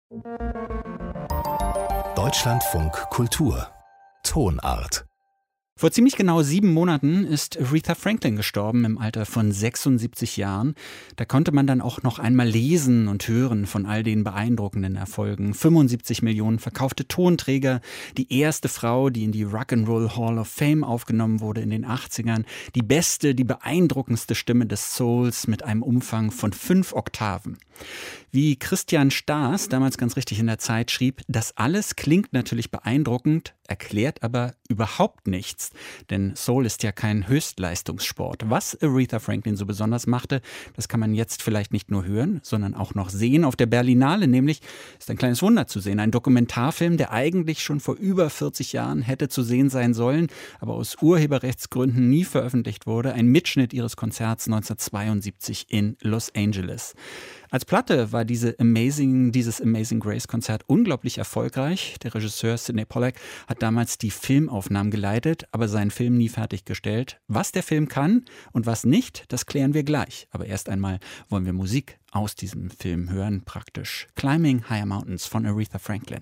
Deutschlandfunk Kultur Tonart. Vor ziemlich genau 7 Monaten ist Aretha Franklin gestorben im Alter von 76 Jahren. Da konnte man dann auch noch einmal lesen und hören von all den beeindruckenden Erfolgen. 75 Millionen verkaufte Tonträger, die erste Frau, die in die Rock'n'Roll Hall of Fame aufgenommen wurde in den 80ern, die beste, die beeindruckendste Stimme des Souls mit einem Umfang von 5 Oktaven. Wie Christian Staas damals ganz richtig in der Zeit schrieb, das alles klingt natürlich beeindruckend, erklärt aber überhaupt nichts. Denn Soul ist ja kein Höchstleistungssport. Was Aretha Franklin so besonders machte, das kann man jetzt vielleicht nicht nur hören, sondern auch noch sehen. Auf der Berlinale nämlich ist ein kleines Wunder zu sehen. Ein Dokumentarfilm, der eigentlich schon vor über 40 Jahren hätte zu sehen sein sollen, aber aus Urheberrechtsgründen nie veröffentlicht wurde. Ein Mitschnitt ihres Konzerts 1972 in Los Angeles. Als Platte war dieses Amazing Grace Konzert unglaublich erfolgreich. Der Regisseur Sidney Pollack hat damals die Filmaufnahmen geleitet, aber seinen Film nie fertiggestellt. Was der Film kann und was nicht, das klären wir gleich. Aber erst einmal wollen wir Musik aus diesem Film hören, praktisch. Climbing Higher Mountains von Aretha Franklin.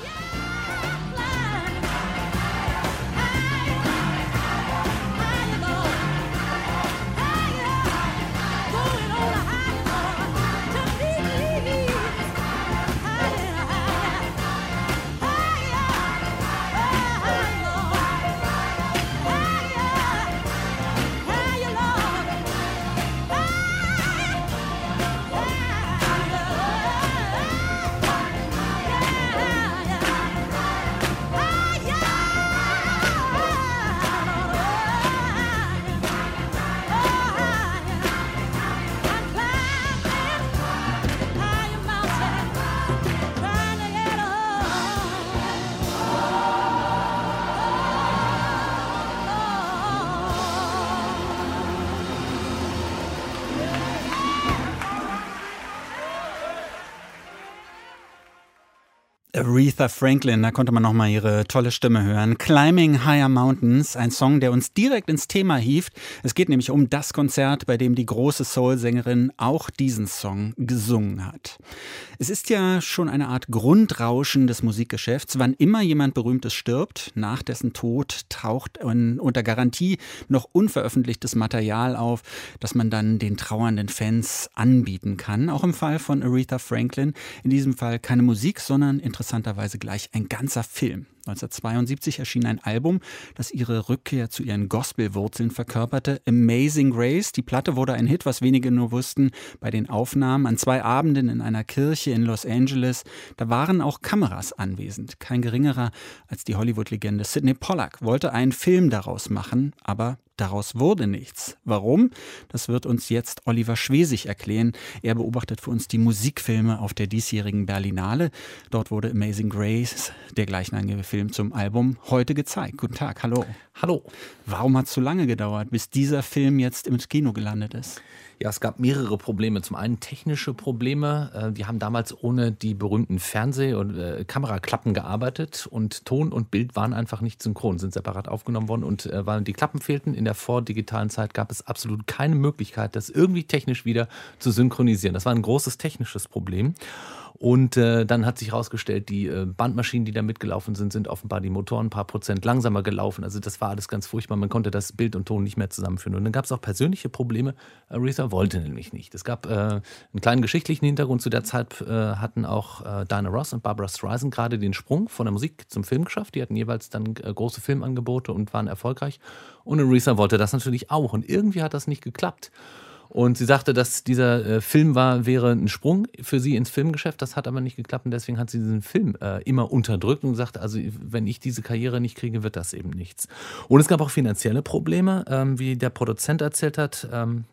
Aretha Franklin, da konnte man nochmal ihre tolle Stimme hören. Climbing Higher Mountains, ein Song, der uns direkt ins Thema hieft. Es geht nämlich um das Konzert, bei dem die große Soul-Sängerin auch diesen Song gesungen hat. Es ist ja schon eine Art Grundrauschen des Musikgeschäfts. Wann immer jemand Berühmtes stirbt, nach dessen Tod taucht unter Garantie noch unveröffentlichtes Material auf, das man dann den trauernden Fans anbieten kann. Auch im Fall von Aretha Franklin. In diesem Fall keine Musik, sondern interessanterweise gleich ein ganzer Film. 1972 erschien ein Album, das ihre Rückkehr zu ihren Gospelwurzeln verkörperte, Amazing Grace. Die Platte wurde ein Hit, was wenige nur wussten, bei den Aufnahmen an 2 Abenden in einer Kirche in Los Angeles. Da waren auch Kameras anwesend. Kein geringerer als die Hollywood-Legende Sidney Pollack wollte einen Film daraus machen, aber daraus wurde nichts. Warum? Das wird uns jetzt Oliver Schwesig erklären. Er beobachtet für uns die Musikfilme auf der diesjährigen Berlinale. Dort wurde Amazing Grace, der gleichnamige Film zum Album, heute gezeigt. Guten Tag, hallo. Hallo. Warum hat es so lange gedauert, bis dieser Film jetzt im Kino gelandet ist? Ja, es gab mehrere Probleme. Zum einen technische Probleme. Die haben damals ohne die berühmten Fernseh- und Kameraklappen gearbeitet und Ton und Bild waren einfach nicht synchron, sind separat aufgenommen worden und weil die Klappen fehlten in der vordigitalen Zeit, gab es absolut keine Möglichkeit, das irgendwie technisch wieder zu synchronisieren. Das war ein großes technisches Problem. Und dann hat sich herausgestellt, die Bandmaschinen, die da mitgelaufen sind, sind offenbar die Motoren ein paar Prozent langsamer gelaufen. Also das war alles ganz furchtbar. Man konnte das Bild und Ton nicht mehr zusammenführen. Und dann gab es auch persönliche Probleme. Aretha wollte nämlich nicht. Es gab einen kleinen geschichtlichen Hintergrund. Zu der Zeit hatten auch Diana Ross und Barbra Streisand gerade den Sprung von der Musik zum Film geschafft. Die hatten jeweils dann große Filmangebote und waren erfolgreich. Und Aretha wollte das natürlich auch. Und irgendwie hat das nicht geklappt. Und sie sagte, dass dieser Film wäre ein Sprung für sie ins Filmgeschäft. Das hat aber nicht geklappt und deswegen hat sie diesen Film immer unterdrückt und gesagt, also wenn ich diese Karriere nicht kriege, wird das eben nichts. Und es gab auch finanzielle Probleme, wie der Produzent erzählt hat.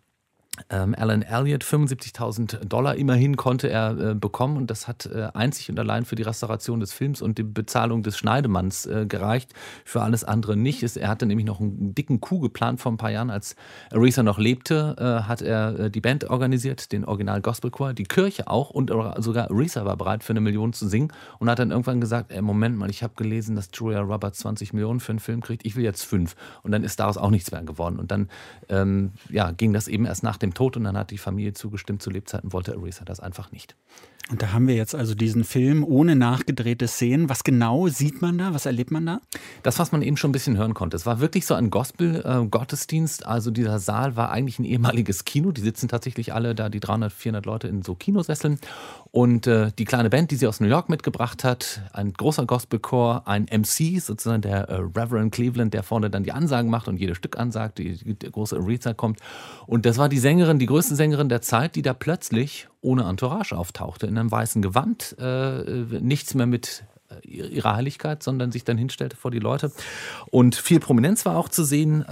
Alan Elliott, $75.000 immerhin konnte er bekommen und das hat einzig und allein für die Restauration des Films und die Bezahlung des Schneidemanns gereicht, für alles andere nicht. Er hatte nämlich noch einen dicken Coup geplant vor ein paar Jahren, als Aretha noch lebte, hat er die Band organisiert, den Original Gospel Choir, die Kirche auch und sogar Aretha war bereit für 1 Million zu singen und hat dann irgendwann gesagt, Moment mal, ich habe gelesen, dass Julia Roberts 20 Millionen für einen Film kriegt, ich will jetzt 5 und dann ist daraus auch nichts mehr geworden und dann ging das eben erst nach dem dem Tod und dann hat die Familie zugestimmt. Zu Lebzeiten wollte Aretha das einfach nicht. Und da haben wir jetzt also diesen Film ohne nachgedrehte Szenen. Was genau sieht man da? Was erlebt man da? Das, was man eben schon ein bisschen hören konnte. Es war wirklich so ein Gospel-Gottesdienst. Also dieser Saal war eigentlich ein ehemaliges Kino. Die sitzen tatsächlich alle da, die 300, 400 Leute in so Kinosesseln. Und die kleine Band, die sie aus New York mitgebracht hat, ein großer Gospelchor, ein MC, sozusagen der Reverend Cleveland, der vorne dann die Ansagen macht und jedes Stück ansagt, die große Aretha kommt. Und das war die Sängerin, die größte Sängerin der Zeit, die da plötzlich ohne Entourage auftauchte, in einem weißen Gewand, nichts mehr mit ihrer Heiligkeit, sondern sich dann hinstellte vor die Leute. Und viel Prominenz war auch zu sehen.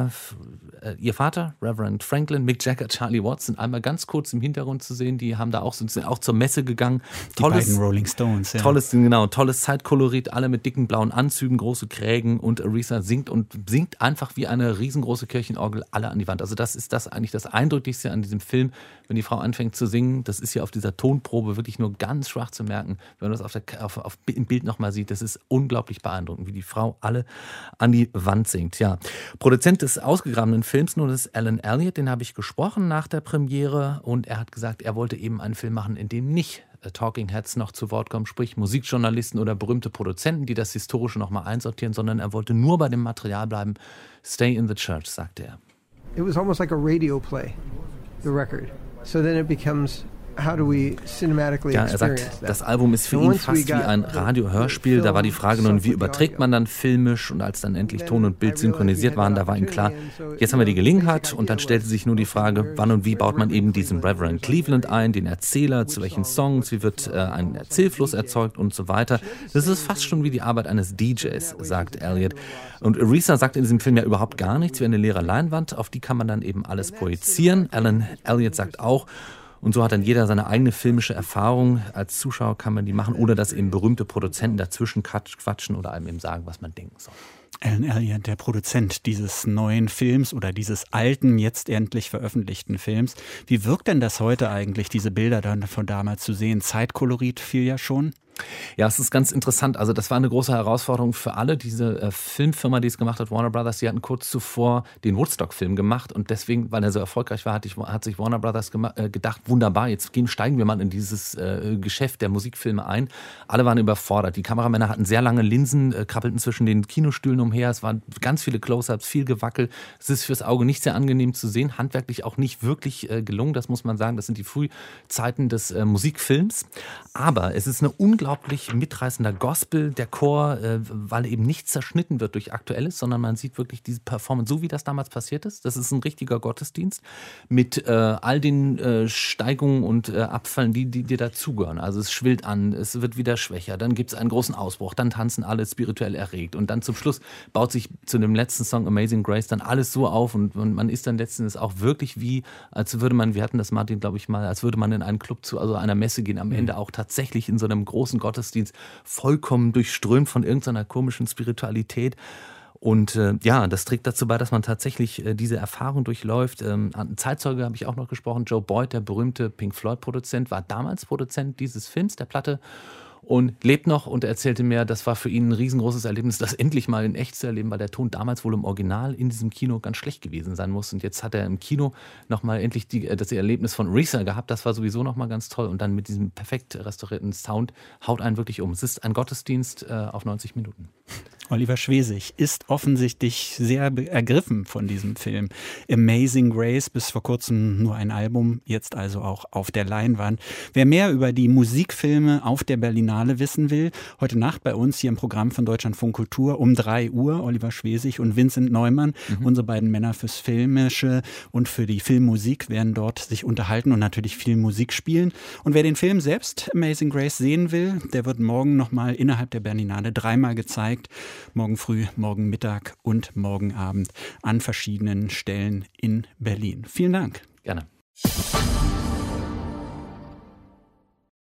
Ihr Vater, Reverend Franklin, Mick Jagger, Charlie Watts sind einmal ganz kurz im Hintergrund zu sehen. Die haben da auch zur Messe gegangen. Die beiden Rolling Stones, ja. Tolles Zeitkolorit, alle mit dicken blauen Anzügen, große Krägen und Aretha singt einfach wie eine riesengroße Kirchenorgel alle an die Wand. Also das ist eigentlich das Eindrücklichste an diesem Film, wenn die Frau anfängt zu singen. Das ist hier auf dieser Tonprobe wirklich nur ganz schwach zu merken. Wenn man das im Bild nochmal sieht, das ist unglaublich beeindruckend, wie die Frau alle an die Wand singt. Ja. Produzent des ausgegrabenen Films nun ist Alan Elliott, den habe ich gesprochen nach der Premiere und er hat gesagt, er wollte eben einen Film machen, in dem nicht Talking Heads noch zu Wort kommen, sprich Musikjournalisten oder berühmte Produzenten, die das Historische nochmal einsortieren, sondern er wollte nur bei dem Material bleiben. Stay in the church, sagte er. It was almost like a radio play, the record. So then it becomes how do we cinematically experience that? Er sagt, das Album ist für ihn fast wie ein Radiohörspiel. Da war die Frage nun, wie überträgt man dann filmisch? Und als dann endlich Ton und Bild synchronisiert waren, da war ihm klar, jetzt haben wir die Gelegenheit. Und dann stellte sich nur die Frage, wann und wie baut man eben diesen Reverend Cleveland ein, den Erzähler, zu welchen Songs, wie wird ein Erzählfluss erzeugt und so weiter. Das ist fast schon wie die Arbeit eines DJs, sagt Elliott. Und Aretha sagt in diesem Film ja überhaupt gar nichts, wie eine leere Leinwand. Auf die kann man dann eben alles projizieren. Alan Elliott sagt auch, und so hat dann jeder seine eigene filmische Erfahrung. Als Zuschauer kann man die machen oder dass eben berühmte Produzenten dazwischen quatschen oder einem eben sagen, was man denken soll. Alan Elliott, der Produzent dieses neuen Films oder dieses alten, jetzt endlich veröffentlichten Films. Wie wirkt denn das heute eigentlich, diese Bilder dann von damals zu sehen? Zeitkolorit fiel ja schon. Ja, es ist ganz interessant. Also das war eine große Herausforderung für alle. Diese Filmfirma, die es gemacht hat, Warner Brothers, die hatten kurz zuvor den Woodstock-Film gemacht und deswegen, weil er so erfolgreich war, hat sich Warner Brothers gedacht, wunderbar, jetzt steigen wir mal in dieses Geschäft der Musikfilme ein. Alle waren überfordert. Die Kameramänner hatten sehr lange Linsen, krabbelten zwischen den Kinostühlen umher. Es waren ganz viele Close-ups, viel Gewackel. Es ist fürs Auge nicht sehr angenehm zu sehen, handwerklich auch nicht wirklich gelungen, das muss man sagen. Das sind die Frühzeiten des Musikfilms. Aber es ist eine unglaublich mitreißender Gospel, der Chor, weil eben nichts zerschnitten wird durch Aktuelles, sondern man sieht wirklich diese Performance, so wie das damals passiert ist. Das ist ein richtiger Gottesdienst mit all den Steigungen und Abfällen, die dir dazugehören. Also es schwillt an, es wird wieder schwächer, dann gibt es einen großen Ausbruch, dann tanzen alle spirituell erregt und dann zum Schluss baut sich zu dem letzten Song Amazing Grace dann alles so auf und man ist dann letzten Endes auch wirklich wie, als würde man, wir hatten das Martin, glaube ich mal, als würde man in einen Club also einer Messe gehen, am Ende auch tatsächlich in so einem großen Gottesdienst vollkommen durchströmt von irgendeiner komischen Spiritualität. Und das trägt dazu bei, dass man tatsächlich diese Erfahrung durchläuft. Zeitzeuge habe ich auch noch gesprochen. Joe Boyd, der berühmte Pink Floyd-Produzent, war damals Produzent dieses Films, der Platte. Und lebt noch und erzählte mir, das war für ihn ein riesengroßes Erlebnis, das endlich mal in echt zu erleben, weil der Ton damals wohl im Original in diesem Kino ganz schlecht gewesen sein muss. Und jetzt hat er im Kino nochmal endlich das Erlebnis von Aretha gehabt. Das war sowieso nochmal ganz toll. Und dann mit diesem perfekt restaurierten Sound haut einen wirklich um. Es ist ein Gottesdienst auf 90 Minuten. Oliver Schwesig ist offensichtlich sehr ergriffen von diesem Film. Amazing Grace, bis vor kurzem nur ein Album, jetzt also auch auf der Leinwand. Wer mehr über die Musikfilme auf der Berlinale wissen will, heute Nacht bei uns hier im Programm von Deutschlandfunk Kultur um 3 Uhr, Oliver Schwesig und Vincent Neumann, unsere beiden Männer fürs Filmische und für die Filmmusik, werden dort sich unterhalten und natürlich viel Musik spielen. Und wer den Film selbst, Amazing Grace, sehen will, der wird morgen nochmal innerhalb der Berlinale 3-mal gezeigt. Morgen früh, morgen Mittag und morgen Abend an verschiedenen Stellen in Berlin. Vielen Dank. Gerne.